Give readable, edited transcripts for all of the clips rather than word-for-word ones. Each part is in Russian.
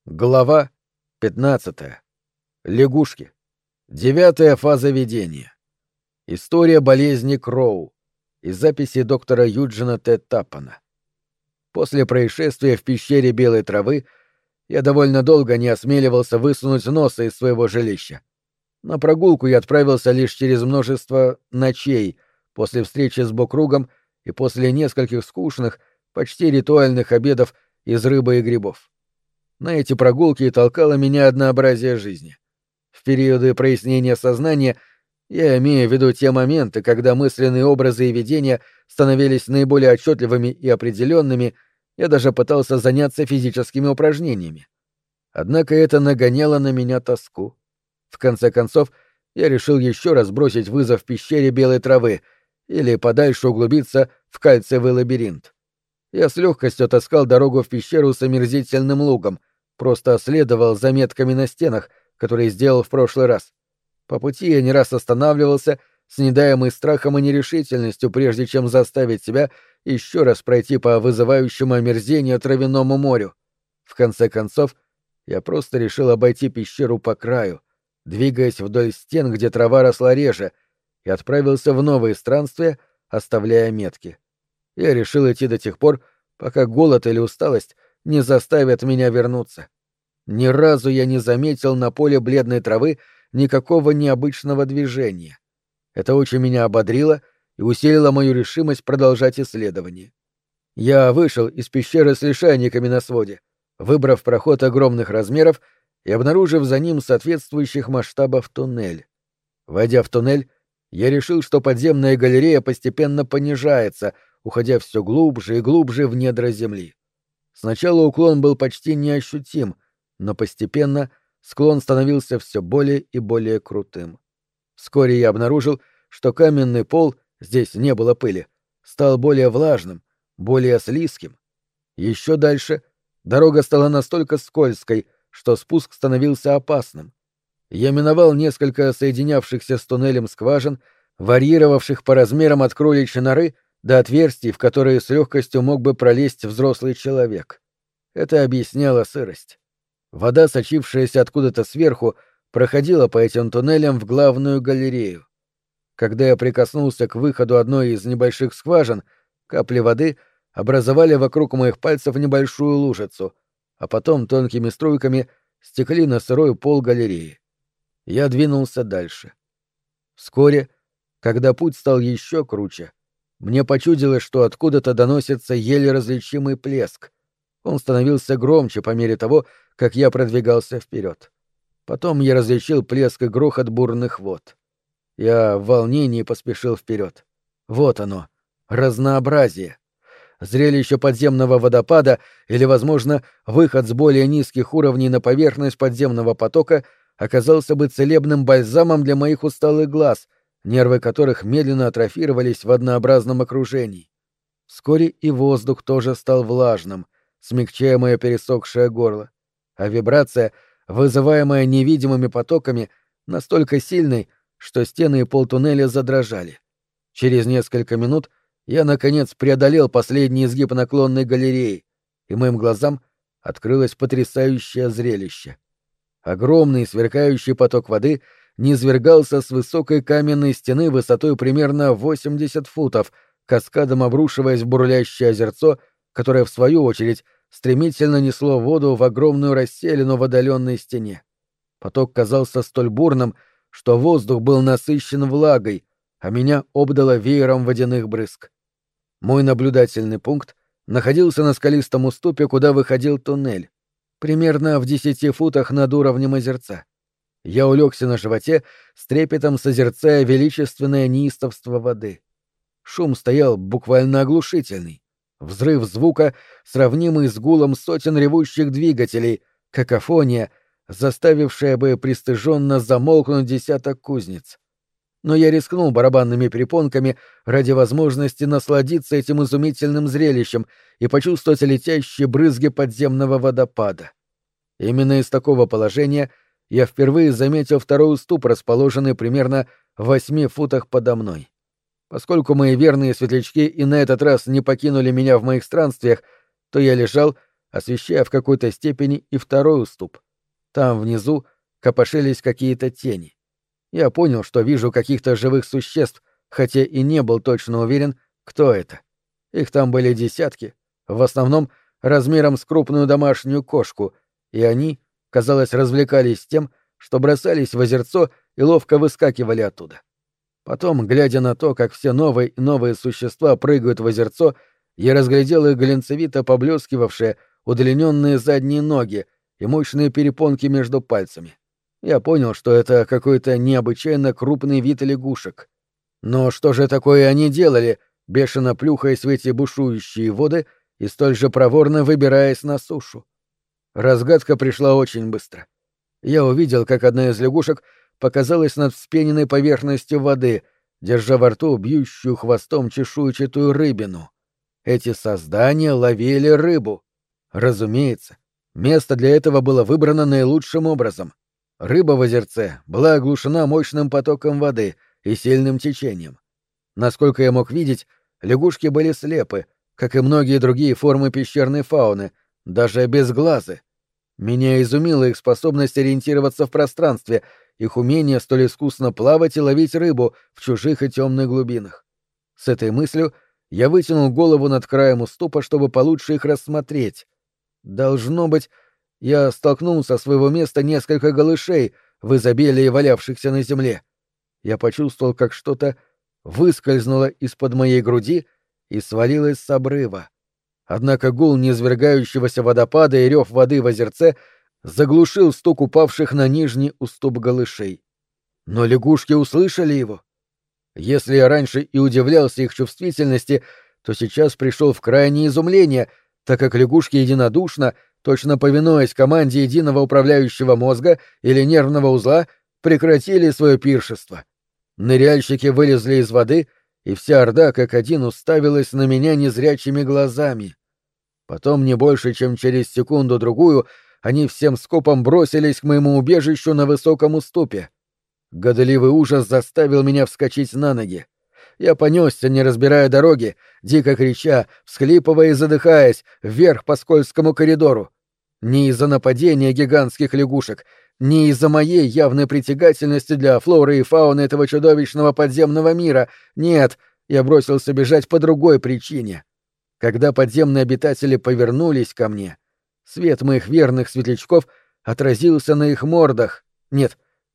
Глава 15. Лягушки. 9-я фаза видения. История болезни Кроу. Из записи доктора Юджина Т. Таппана. После происшествия в пещере Белой Травы я довольно долго не осмеливался высунуть носа из своего жилища. На прогулку я отправился лишь через множество ночей, после встречи с Бокругом и после нескольких скучных, почти ритуальных обедов из рыбы и грибов. На эти прогулки и толкало меня однообразие жизни. В периоды прояснения сознания я имею в виду те моменты, когда мысленные образы и видения становились наиболее отчетливыми и определенными, я даже пытался заняться физическими упражнениями. Однако это нагоняло на меня тоску. В конце концов, я решил еще раз бросить вызов пещере Белой Травы или подальше углубиться в кальциевый лабиринт. Я с легкостью отыскал дорогу в пещеру с омерзительным лугом, просто следовал заметками на стенах, которые сделал в прошлый раз. По пути я не раз останавливался, снедаемый страхом и нерешительностью, прежде чем заставить себя еще раз пройти по вызывающему омерзению травяному морю. В конце концов, я просто решил обойти пещеру по краю, двигаясь вдоль стен, где трава росла реже, и отправился в новые странствия, оставляя метки. Я решил идти до тех пор, пока голод или усталость не заставят меня вернуться. Ни разу я не заметил на поле бледной травы никакого необычного движения. Это очень меня ободрило и усилило мою решимость продолжать исследование. Я вышел из пещеры с лишайниками на своде, выбрав проход огромных размеров и обнаружив за ним соответствующих масштабов туннель. Войдя в туннель, я решил, что подземная галерея постепенно понижается, уходя все глубже и глубже в недра земли. Сначала уклон был почти неощутим, но постепенно склон становился все более и более крутым. Вскоре я обнаружил, что каменный пол, здесь не было пыли, стал более влажным, более слизким. Еще дальше дорога стала настолько скользкой, что спуск становился опасным. Я миновал несколько соединявшихся с туннелем скважин, варьировавших по размерам от кроличьей норы до отверстий, в которые с легкостью мог бы пролезть взрослый человек. Это объясняло сырость. Вода, сочившаяся откуда-то сверху, проходила по этим туннелям в главную галерею. Когда я прикоснулся к выходу одной из небольших скважин, капли воды образовали вокруг моих пальцев небольшую лужицу, а потом тонкими струйками стекли на сырой пол галереи. Я двинулся дальше. Вскоре, когда путь стал еще круче, мне почудилось, что откуда-то доносится еле различимый плеск. Он становился громче по мере того, как я продвигался вперед. Потом я различил плеск и грохот бурных вод. Я в волнении поспешил вперед. Вот оно, разнообразие. Зрелище подземного водопада или, возможно, выход с более низких уровней на поверхность подземного потока оказался бы целебным бальзамом для моих усталых глаз, нервы которых медленно атрофировались в однообразном окружении. Вскоре и воздух тоже стал влажным, смягчая мое пересохшее горло, а вибрация, вызываемая невидимыми потоками, настолько сильной, что стены и пол туннеля задрожали. Через несколько минут я, наконец, преодолел последний изгиб наклонной галереи, и моим глазам открылось потрясающее зрелище. Огромный сверкающий поток воды низвергался с высокой каменной стены высотой примерно 80 футов, каскадом обрушиваясь в бурлящее озерцо, которое, в свою очередь, стремительно несло воду в огромную расселину в отдаленной стене. Поток казался столь бурным, что воздух был насыщен влагой, а меня обдало веером водяных брызг. Мой наблюдательный пункт находился на скалистом уступе, куда выходил туннель, примерно в 10 футах над уровнем озерца. Я улегся на животе, с трепетом созерцая величественное неистовство воды. Шум стоял буквально оглушительный. Взрыв звука, сравнимый с гулом сотен ревущих двигателей, какофония, заставившая бы пристыженно замолкнуть десяток кузнец. Но я рискнул барабанными перепонками ради возможности насладиться этим изумительным зрелищем и почувствовать летящие брызги подземного водопада. Именно из такого положения я впервые заметил второй уступ, расположенный примерно в 8 футах подо мной. Поскольку мои верные светлячки и на этот раз не покинули меня в моих странствиях, то я лежал, освещая в какой-то степени и второй уступ. Там внизу копошились какие-то тени. Я понял, что вижу каких-то живых существ, хотя и не был точно уверен, кто это. Их там были десятки, в основном размером с крупную домашнюю кошку, и они, казалось, развлекались тем, что бросались в озерцо и ловко выскакивали оттуда. Потом, глядя на то, как все новые и новые существа прыгают в озерцо, я разглядел их глянцевито поблескивавшие удлиненные задние ноги и мощные перепонки между пальцами. Я понял, что это какой-то необычайно крупный вид лягушек. Но что же такое они делали, бешено плюхаясь в эти бушующие воды и столь же проворно выбираясь на сушу? Разгадка пришла очень быстро. Я увидел, как одна из лягушек показалась над вспененной поверхностью воды, держа во рту бьющую хвостом чешуйчатую рыбину. Эти создания ловили рыбу. Разумеется, место для этого было выбрано наилучшим образом. Рыба в озерце была оглушена мощным потоком воды и сильным течением. Насколько я мог видеть, лягушки были слепы, как и многие другие формы пещерной фауны, даже без глаза. Меня изумила их способность ориентироваться в пространстве, их умение столь искусно плавать и ловить рыбу в чужих и темных глубинах. С этой мыслью я вытянул голову над краем уступа, чтобы получше их рассмотреть. Должно быть, я столкнул со своего места несколько голышей в изобилии валявшихся на земле. Я почувствовал, как что-то выскользнуло из-под моей груди и свалилось с обрыва. Однако гул низвергающегося водопада и рев воды в озерце заглушил стук упавших на нижний уступ голышей. Но лягушки услышали его. Если я раньше и удивлялся их чувствительности, то сейчас пришел в крайнее изумление, так как лягушки единодушно, точно повинуясь команде единого управляющего мозга или нервного узла, прекратили свое пиршество. Ныряльщики вылезли из воды, и вся орда как один уставилась на меня незрячими глазами. Потом, не больше, чем через секунду-другую, они всем скопом бросились к моему убежищу на высоком уступе. Годливый ужас заставил меня вскочить на ноги. Я понесся, не разбирая дороги, дико крича, всхлипывая и задыхаясь, вверх по скользкому коридору. Не из-за нападения гигантских лягушек, не из-за моей явной притягательности для флоры и фауны этого чудовищного подземного мира. Нет, я бросился бежать по другой причине. Когда подземные обитатели повернулись ко мне, свет моих верных светлячков отразился на их мордах. Нет,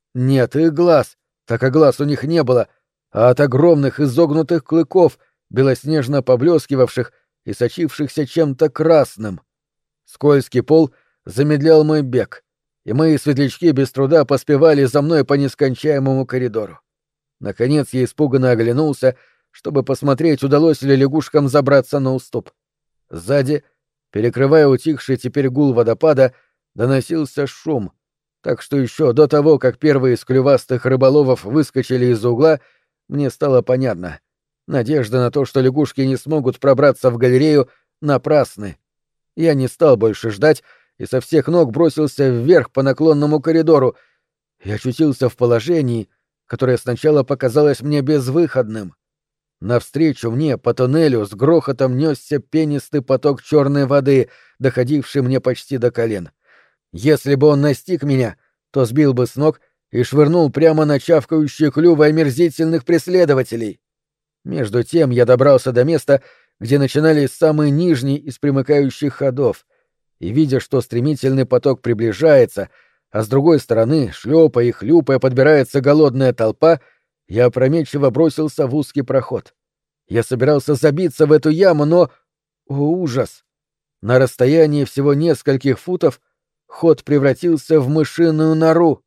их глаз, так как глаз у них не было, а от огромных изогнутых клыков, белоснежно поблескивавших и сочившихся чем-то красным. Скользкий пол замедлял мой бег, и мои светлячки без труда поспевали за мной по нескончаемому коридору. Наконец я испуганно оглянулся, чтобы посмотреть, удалось ли лягушкам забраться на уступ. Сзади, перекрывая утихший теперь гул водопада, доносился шум, так что еще до того, как первые из клювастых рыболовов выскочили из-за угла, мне стало понятно. Надежда на то, что лягушки не смогут пробраться в галерею, напрасны. Я не стал больше ждать и со всех ног бросился вверх по наклонному коридору и очутился в положении, которое сначала показалось мне безвыходным. Навстречу мне по туннелю с грохотом несся пенистый поток черной воды, доходивший мне почти до колен. Если бы он настиг меня, то сбил бы с ног и швырнул прямо на чавкающие клювы омерзительных преследователей. Между тем я добрался до места, где начинались самые нижние из примыкающих ходов, и, видя, что стремительный поток приближается, а с другой стороны, шлепая и хлюпая, подбирается голодная толпа, я опрометчиво бросился в узкий проход. Я собирался забиться в эту яму, но... О, ужас! На расстоянии всего нескольких футов ход превратился в мышиную нору.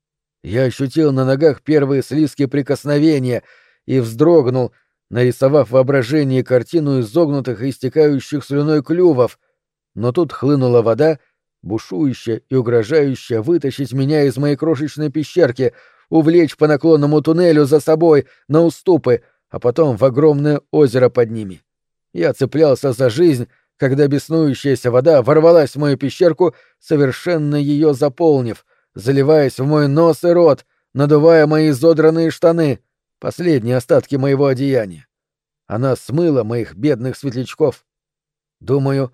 Я ощутил на ногах первые слизкие прикосновения и вздрогнул, нарисовав в воображении картину изогнутых и истекающих слюной клювов, но тут хлынула вода, бушующая и угрожающая вытащить меня из моей крошечной пещерки, увлечь по наклонному туннелю за собой на уступы, а потом в огромное озеро под ними. Я цеплялся за жизнь, когда беснующаяся вода ворвалась в мою пещерку, совершенно ее заполнив, заливаясь в мой нос и рот, надувая мои изодранные штаны, последние остатки моего одеяния. Она смыла моих бедных светлячков. Думаю,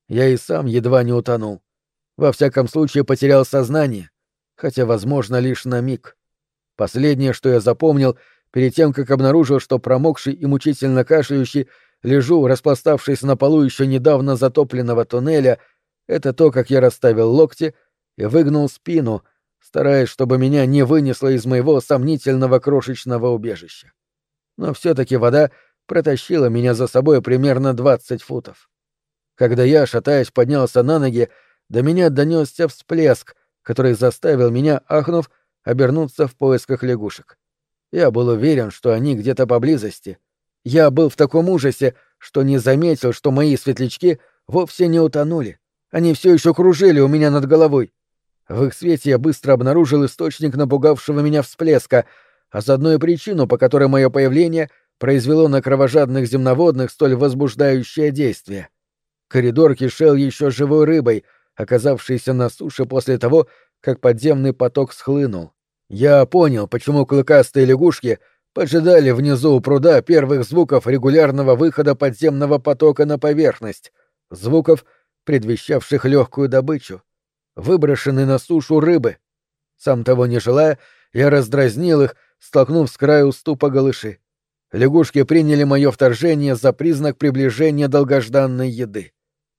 Я и сам едва не утонул. Во всяком случае, потерял сознание, хотя, возможно, лишь на миг. Последнее, что я запомнил, перед тем, как обнаружил, что промокший и мучительно кашляющий лежу, распластавшись на полу еще недавно затопленного туннеля, это то, как я расставил локти и выгнул спину, стараясь, чтобы меня не вынесло из моего сомнительного крошечного убежища. Но все-таки вода протащила меня за собой примерно 20 футов. Когда я, шатаясь, поднялся на ноги, до меня донесся всплеск, который заставил меня, ахнув, обернуться в поисках лягушек. Я был уверен, что они где-то поблизости. Я был в таком ужасе, что не заметил, что мои светлячки вовсе не утонули. Они все еще кружили у меня над головой. В их свете я быстро обнаружил источник напугавшего меня всплеска, а заодно и причину, по которой мое появление произвело на кровожадных земноводных столь возбуждающее действие. Коридор кишел еще живой рыбой, оказавшейся на суше после того, как подземный поток схлынул. Я понял, почему клыкастые лягушки поджидали внизу у пруда первых звуков регулярного выхода подземного потока на поверхность, звуков, предвещавших легкую добычу, выброшенной на сушу рыбы. Сам того не желая, я раздразнил их, столкнув с краю уступа голыши. Лягушки приняли мое вторжение за признак приближения долгожданной еды.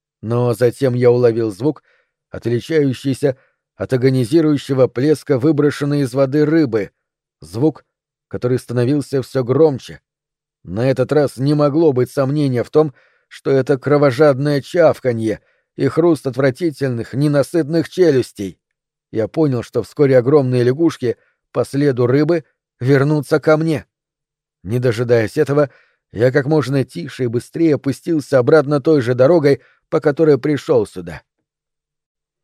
Но затем я уловил звук, отличающийся от агонизирующего плеска выброшенной из воды рыбы, звук, который становился все громче. На этот раз не могло быть сомнения в том, что это кровожадное чавканье и хруст отвратительных, ненасытных челюстей. Я понял, что вскоре огромные лягушки по следу рыбы вернутся ко мне. Не дожидаясь этого, я как можно тише и быстрее опустился обратно той же дорогой, по которой пришел сюда.